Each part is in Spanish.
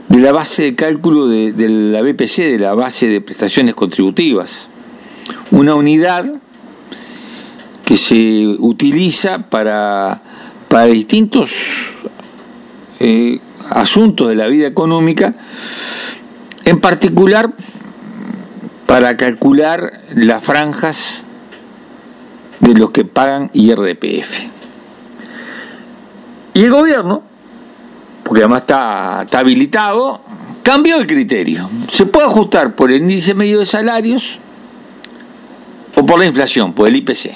de la base de cálculo de la BPC, de la base de prestaciones contributivas. Una unidad que se utiliza para distintos asuntos de la vida económica, en particular para calcular las franjas de los que pagan IRPF. Y el gobierno, porque además está habilitado, cambió el criterio. Se puede ajustar por el índice medio de salarios o por la inflación, por el IPC,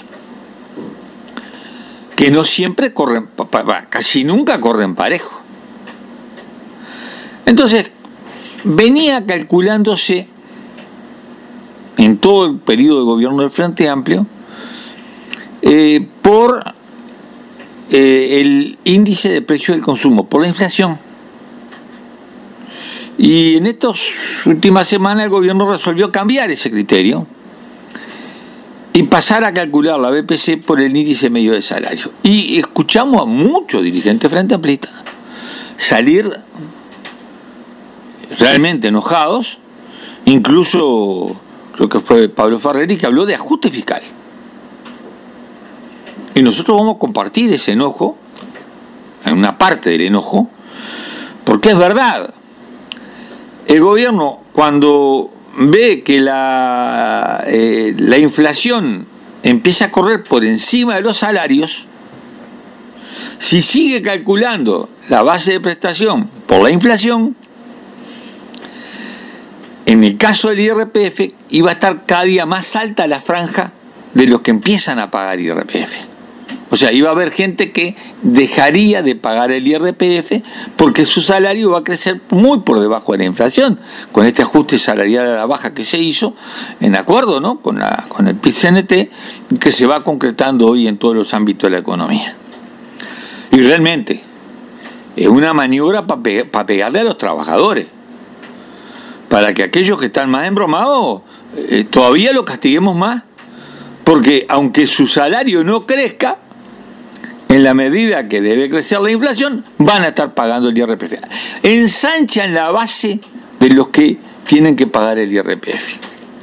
que no siempre corren, casi nunca corren parejo. Entonces, venía calculándose en todo el periodo de gobierno del Frente Amplio por el índice de precio del consumo, por la inflación. Y en estas últimas semanas el gobierno resolvió cambiar ese criterio y pasar a calcular la BPC por el índice medio de salario. Y escuchamos a muchos dirigentes frente amplistas salir realmente enojados, incluso creo que fue Pablo Ferreri que habló de ajuste fiscal. Y nosotros vamos a compartir ese enojo, en una parte del enojo, porque es verdad. El gobierno, cuando ve que la inflación empieza a correr por encima de los salarios, si sigue calculando la base de prestación por la inflación, en el caso del IRPF iba a estar cada día más alta la franja de los que empiezan a pagar IRPF. O sea, iba a haber gente que dejaría de pagar el IRPF porque su salario va a crecer muy por debajo de la inflación, con este ajuste salarial a la baja que se hizo, en acuerdo, ¿no?, con el PIT-CNT, que se va concretando hoy en todos los ámbitos de la economía. Y realmente es una maniobra para pegarle a los trabajadores, para que aquellos que están más embromados todavía lo castiguemos más, porque aunque su salario no crezca, en la medida que debe crecer la inflación, van a estar pagando el IRPF. Ensanchan la base de los que tienen que pagar el IRPF.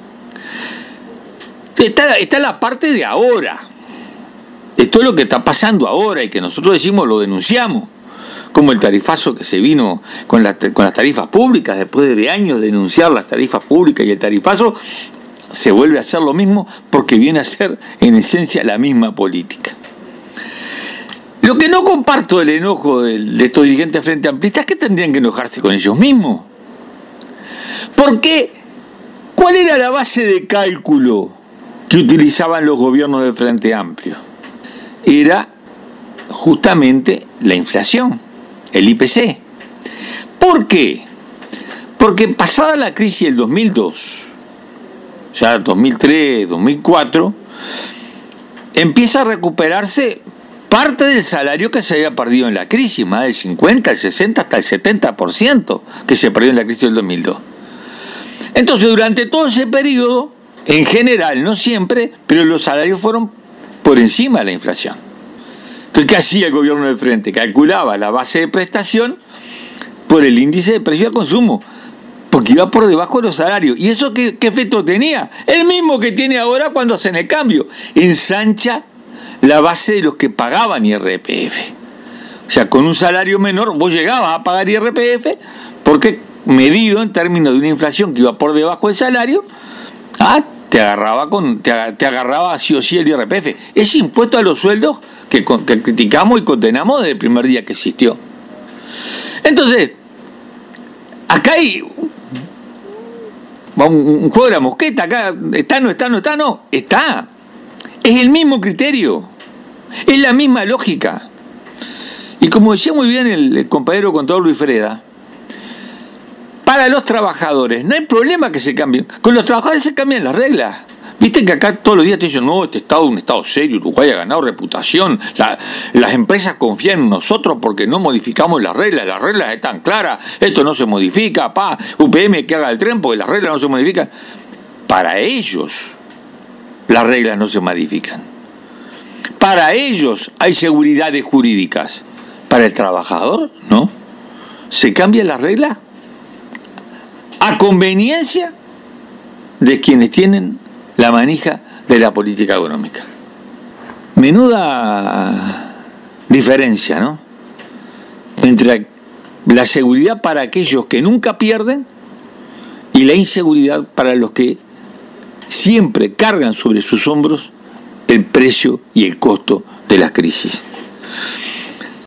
Está la parte de ahora. Esto es lo que está pasando ahora y que nosotros decimos, lo denunciamos, como el tarifazo que se vino con las tarifas públicas, después de años de denunciar las tarifas públicas y el tarifazo, se vuelve a hacer lo mismo porque viene a ser en esencia la misma política. Lo que no comparto del enojo de estos dirigentes frente amplistas es que tendrían que enojarse con ellos mismos. Porque, ¿cuál era la base de cálculo que utilizaban los gobiernos del Frente Amplio? Era justamente la inflación, el IPC. ¿Por qué? Porque pasada la crisis del 2002, ya 2003, 2004, empieza a recuperarse parte del salario que se había perdido en la crisis, más del 50, el 60, hasta el 70% que se perdió en la crisis del 2002. Entonces, durante todo ese periodo, en general, no siempre, pero los salarios fueron por encima de la inflación. Entonces, ¿qué hacía el gobierno del Frente? Calculaba la base de prestación por el índice de precio al consumo, porque iba por debajo de los salarios. ¿Y eso qué efecto tenía? El mismo que tiene ahora cuando hacen el cambio. Ensancha la base de los que pagaban IRPF. O sea, con un salario menor vos llegabas a pagar IRPF porque, medido en términos de una inflación que iba por debajo del salario, te agarraba sí o sí el IRPF. Ese impuesto a los sueldos que criticamos y condenamos desde el primer día que existió. Entonces, acá hay un juego de la mosqueta. Acá está. Es el mismo criterio, es la misma lógica. Y como decía muy bien el compañero contador Luis Freda, para los trabajadores no hay problema que se cambien. Con los trabajadores se cambian las reglas. Viste que acá todos los días te dicen, no, este Estado es un Estado serio, Uruguay ha ganado reputación, las empresas confían en nosotros porque no modificamos las reglas están claras, esto no se modifica, UPM que haga el tren porque las reglas no se modifican. Para ellos las reglas no se modifican. Para ellos hay seguridades jurídicas. Para el trabajador, no. ¿Se cambian las reglas? a conveniencia de quienes tienen la manija de la política económica. Menuda diferencia, ¿no?, entre la seguridad para aquellos que nunca pierden y la inseguridad para los que siempre cargan sobre sus hombros el precio y el costo de las crisis.